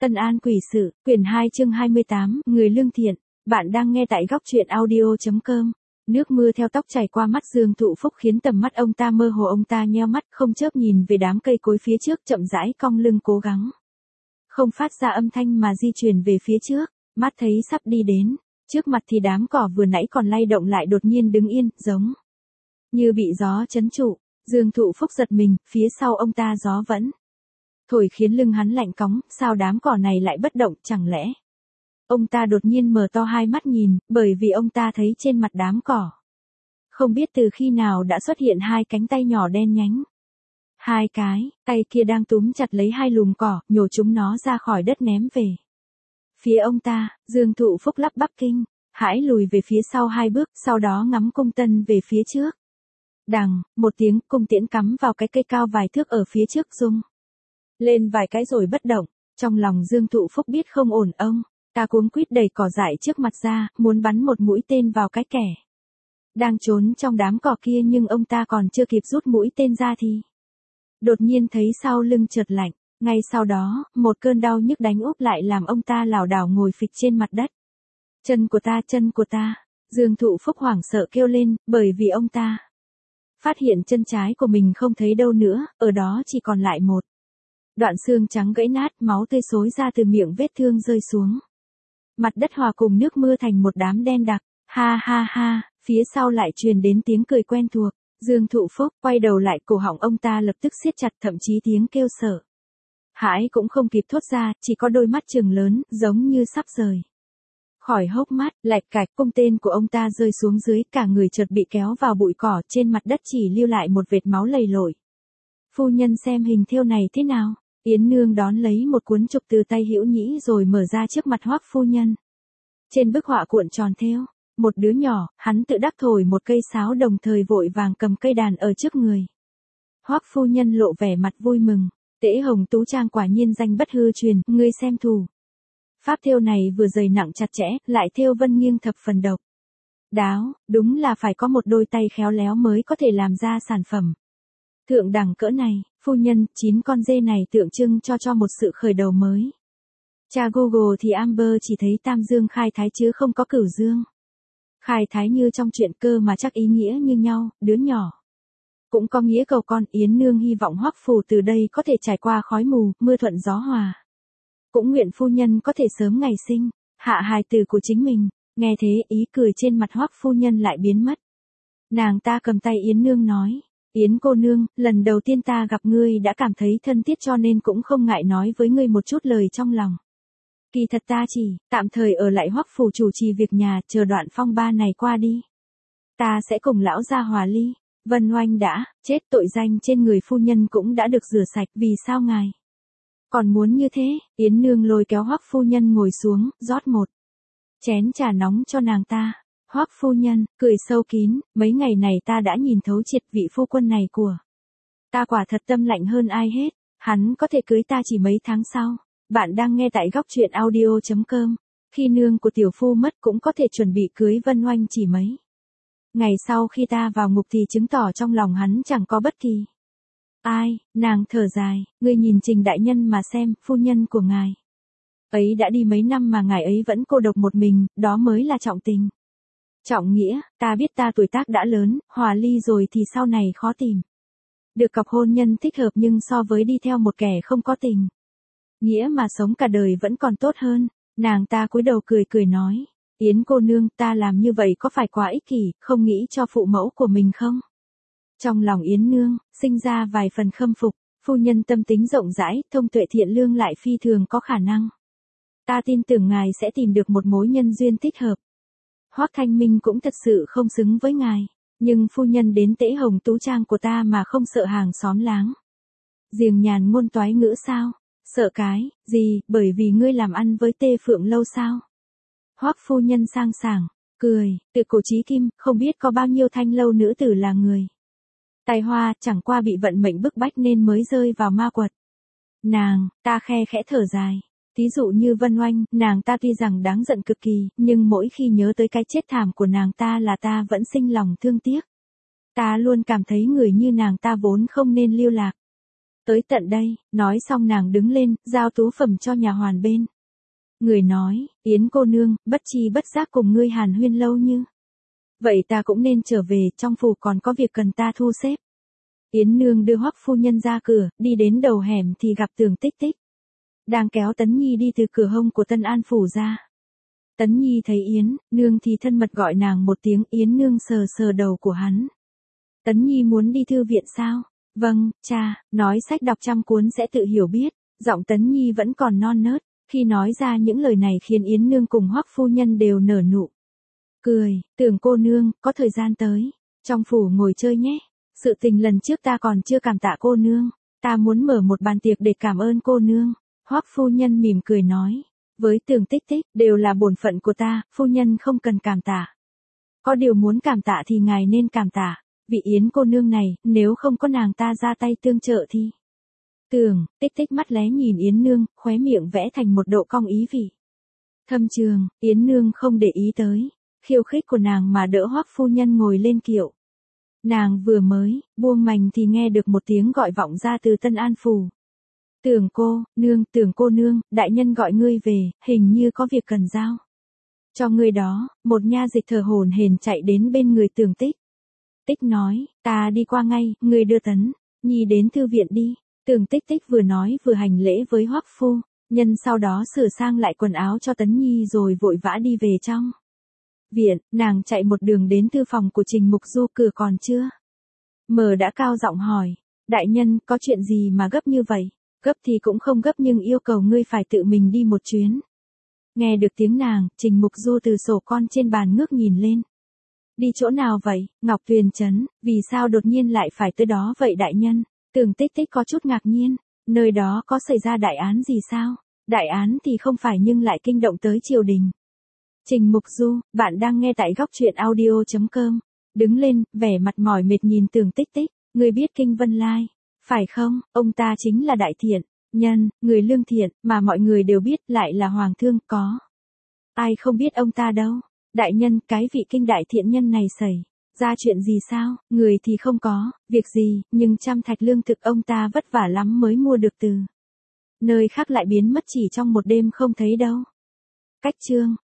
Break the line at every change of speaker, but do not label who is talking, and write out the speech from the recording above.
Tân An Quỷ Sự, quyển 2 chương 28, Người lương thiện. Bạn đang nghe tại góc truyện audio.com. Nước mưa theo tóc chảy qua mắt Dương Thụ Phúc khiến tầm mắt ông ta mơ hồ, ông ta nheo mắt không chớp nhìn về đám cây cối phía trước, chậm rãi cong lưng cố gắng không phát ra âm thanh mà di chuyển về phía trước, mắt thấy sắp đi đến. Trước mặt thì đám cỏ vừa nãy còn lay động lại đột nhiên đứng yên, giống như bị gió trấn trụ. Dương Thụ Phúc giật mình, phía sau ông ta gió vẫn thổi khiến lưng hắn lạnh cóng, sao đám cỏ này lại bất động, chẳng lẽ? Ông ta đột nhiên mở to hai mắt nhìn, bởi vì ông ta thấy trên mặt đám cỏ. Không biết từ khi nào đã xuất hiện hai cánh tay nhỏ đen nhánh. Hai cái tay kia đang túm chặt lấy hai lùm cỏ, nhổ chúng nó ra khỏi đất ném về phía ông ta. Dương Thụ Phúc lắp bắp kinh hãi lùi về phía sau hai bước, sau đó ngắm cung tân về phía trước. Đằng, một tiếng, cung tiễn cắm vào cái cây cao vài thước ở phía trước rung lên vài cái rồi bất động. Trong lòng Dương Thụ Phúc biết không ổn, ông ta cuống quýt đẩy cỏ dại trước mặt ra, muốn bắn một mũi tên vào cái kẻ đang trốn trong đám cỏ kia, nhưng ông ta còn chưa kịp rút mũi tên ra thì đột nhiên thấy sau lưng chợt lạnh. Ngay sau đó, một cơn đau nhức đánh úp lại làm ông ta lảo đảo ngồi phịch trên mặt đất. Chân của ta, chân của ta. Dương Thụ Phúc hoảng sợ kêu lên, bởi vì ông ta phát hiện chân trái của mình không thấy đâu nữa, ở đó chỉ còn lại một đoạn xương trắng gãy nát, máu tươi xối ra từ miệng vết thương rơi xuống mặt đất hòa cùng nước mưa thành một đám đen đặc. Ha ha ha, phía sau lại truyền đến tiếng cười quen thuộc. Dương Thụ Phúc quay đầu lại, cổ họng ông ta lập tức siết chặt, thậm chí tiếng kêu sợ hãi cũng không kịp thốt ra, chỉ có đôi mắt trừng lớn, giống như sắp rời khỏi hốc mắt. Lạch cạch, cung tên của ông ta rơi xuống dưới, cả người chợt bị kéo vào bụi cỏ, trên mặt đất chỉ lưu lại một vệt máu lầy lội. Phu nhân xem hình thêu này thế nào? Yến Nương đón lấy một cuốn trục từ tay Hữu Nhĩ rồi mở ra trước mặt Hoắc phu nhân. Trên bức họa cuộn tròn thêu một đứa nhỏ, hắn tự đắc thổi một cây sáo, đồng thời vội vàng cầm cây đàn ở trước người. Hoắc phu nhân lộ vẻ mặt vui mừng. Tễ Hồng Tú Trang quả nhiên danh bất hư truyền, ngươi xem thủ pháp thêu này vừa dày nặng chặt chẽ, lại thêu vân nghiêng thập phần độc đáo, đúng là phải có một đôi tay khéo léo mới có thể làm ra sản phẩm thượng đẳng cỡ này. Phu nhân, 9 con dê này tượng trưng cho một sự khởi đầu mới. Tra Google thì Amber chỉ thấy tam dương khai thái chứ không có cửu dương khai thái như trong truyện, cơ mà chắc ý nghĩa như nhau. Đứa nhỏ cũng có nghĩa cầu con. Yến Nương hy vọng Hoắc phủ từ đây có thể trải qua khói mù, mưa thuận gió hòa. Cũng nguyện phu nhân có thể sớm ngày sinh hạ hài tử của chính mình. Nghe thế, ý cười trên mặt Hoắc phu nhân lại biến mất. Nàng ta cầm tay Yến Nương nói, Yến cô nương, lần đầu tiên ta gặp ngươi đã cảm thấy thân thiết, cho nên cũng không ngại nói với ngươi một chút lời trong lòng. Kỳ thật ta chỉ tạm thời ở lại Hoắc phủ chủ trì việc nhà, chờ đoạn phong ba này qua đi, ta sẽ cùng lão gia hòa ly. Vân Oanh đã chết, tội danh trên người phu nhân cũng đã được rửa sạch, vì sao ngài còn muốn như thế? Yến Nương lôi kéo Hoắc phu nhân ngồi xuống, rót một chén trà nóng cho nàng ta. Hoắc phu nhân cười sâu kín, mấy ngày này ta đã nhìn thấu triệt, vị phu quân này của ta quả thật tâm lạnh hơn ai hết. Hắn có thể cưới ta chỉ mấy tháng sau. Bạn đang nghe tại góc truyện audio.com. Khi nương của tiểu phu mất cũng có thể chuẩn bị cưới Vân Oanh chỉ mấy ngày sau khi ta vào ngục, thì chứng tỏ trong lòng hắn chẳng có bất kỳ ai. Nàng thở dài, ngươi nhìn Trình đại nhân mà xem, phu nhân của ngài ấy đã đi mấy năm mà ngài ấy vẫn cô độc một mình, đó mới là trọng tình trọng nghĩa. Ta biết ta tuổi tác đã lớn, hòa ly rồi thì sau này khó tìm được cặp hôn nhân thích hợp, nhưng so với đi theo một kẻ không có tình nghĩa mà sống cả đời vẫn còn tốt hơn. Nàng ta cúi đầu cười cười nói, Yến cô nương, ta làm như vậy có phải quá ích kỷ, không nghĩ cho phụ mẫu của mình không? Trong lòng Yến Nương sinh ra vài phần khâm phục. Phu nhân tâm tính rộng rãi, thông tuệ thiện lương, lại phi thường có khả năng. Ta tin tưởng ngài sẽ tìm được một mối nhân duyên thích hợp. Hoắc Thanh Minh cũng thật sự không xứng với ngài, nhưng phu nhân đến Tễ Hồng Tú Trang của ta mà không sợ hàng xóm láng giềng nhàn ngôn toái ngữ sao? Sợ cái gì, bởi vì ngươi làm ăn với Tê Phượng lâu sao? Hoắc phu nhân sang sảng cười, từ cổ chí kim, không biết có bao nhiêu thanh lâu nữ tử là người tài hoa, chẳng qua bị vận mệnh bức bách nên mới rơi vào ma quật. Nàng ta khe khẽ thở dài. Thí dụ như Vân Oanh, nàng ta tuy rằng đáng giận cực kỳ, nhưng mỗi khi nhớ tới cái chết thảm của nàng ta là ta vẫn sinh lòng thương tiếc. Ta luôn cảm thấy người như nàng ta vốn không nên lưu lạc Tới tận đây, nói xong nàng đứng lên, giao tú phẩm cho nhà hoàn bên. Người nói, Yến cô nương, bất chi bất giác cùng ngươi hàn huyên lâu như. Vậy ta cũng nên trở về, trong phủ còn có việc cần ta thu xếp. Yến nương đưa Hoắc phu nhân ra cửa, đi đến đầu hẻm thì gặp Tưởng Tích Tích. Đang kéo Tấn Nhi đi từ cửa hông của Tân An phủ ra. Tấn Nhi thấy Yến nương thì thân mật gọi nàng một tiếng, Yến nương sờ sờ đầu của hắn. Tấn Nhi muốn đi thư viện sao? Vâng, cha, nói sách đọc trăm cuốn sẽ tự hiểu biết. Giọng Tấn Nhi vẫn còn non nớt, khi nói ra những lời này khiến Yến nương cùng Hoắc phu nhân đều nở nụ cười. Tưởng cô nương, có thời gian tới trong phủ ngồi chơi nhé. Sự tình lần trước ta còn chưa cảm tạ cô nương, ta muốn mở một bàn tiệc để cảm ơn cô nương. Hoắc phu nhân mỉm cười nói, với Tưởng Tích Tích, đều là bổn phận của ta, phu nhân không cần cảm tạ. Có điều muốn cảm tạ thì ngài nên cảm tạ, vị Yến cô nương này, nếu không có nàng ta ra tay tương trợ thì. Tưởng Tích Tích mắt lé nhìn Yến nương, khóe miệng vẽ thành một độ cong ý vị thâm trường. Yến nương không để ý tới khiêu khích của nàng mà đỡ Hoắc phu nhân ngồi lên kiệu. Nàng vừa mới buông mành thì nghe được một tiếng gọi vọng ra từ Tân An phủ. Tưởng cô nương, đại nhân gọi ngươi về, hình như có việc cần giao cho ngươi đó. Một nha dịch thở hổn hển chạy đến bên người Tưởng Tích Tích nói, ta đi qua ngay, ngươi đưa Tấn Nhi đến thư viện đi. Tưởng Tích Tích vừa nói vừa hành lễ với Hoắc phu nhân, sau đó sửa sang lại quần áo cho Tấn Nhi rồi vội vã đi về trong viện. Nàng chạy một đường đến thư phòng của Trình Mục Du, cửa còn chưa mở đã cao giọng hỏi, đại nhân, có chuyện gì mà gấp như vậy? Gấp thì cũng không gấp nhưng yêu cầu ngươi phải tự mình đi một chuyến. Nghe được tiếng nàng, Trình Mục Du từ sổ con trên bàn ngước nhìn lên. Đi chỗ nào vậy? Ngọc Tuyền Trấn, vì sao đột nhiên lại phải tới đó vậy đại nhân? Tưởng Tích Tích có chút ngạc nhiên, nơi đó có xảy ra đại án gì sao? Đại án thì không phải nhưng lại kinh động tới triều đình. Trình Mục Du, bạn đang nghe tại góc truyện audio.com. Đứng lên, vẻ mặt mỏi mệt nhìn Tưởng Tích Tích, ngươi biết Kinh Vân Lai, phải không? Ông ta chính là đại thiện nhân, người lương thiện, mà mọi người đều biết, lại là hoàng thương, có ai không biết ông ta đâu. Đại nhân, cái vị Kinh đại thiện nhân này xảy ra chuyện gì sao? Người thì không có việc gì, nhưng trăm thạch lương thực ông ta vất vả lắm mới mua được từ nơi khác lại biến mất chỉ trong một đêm không thấy đâu. Cách chương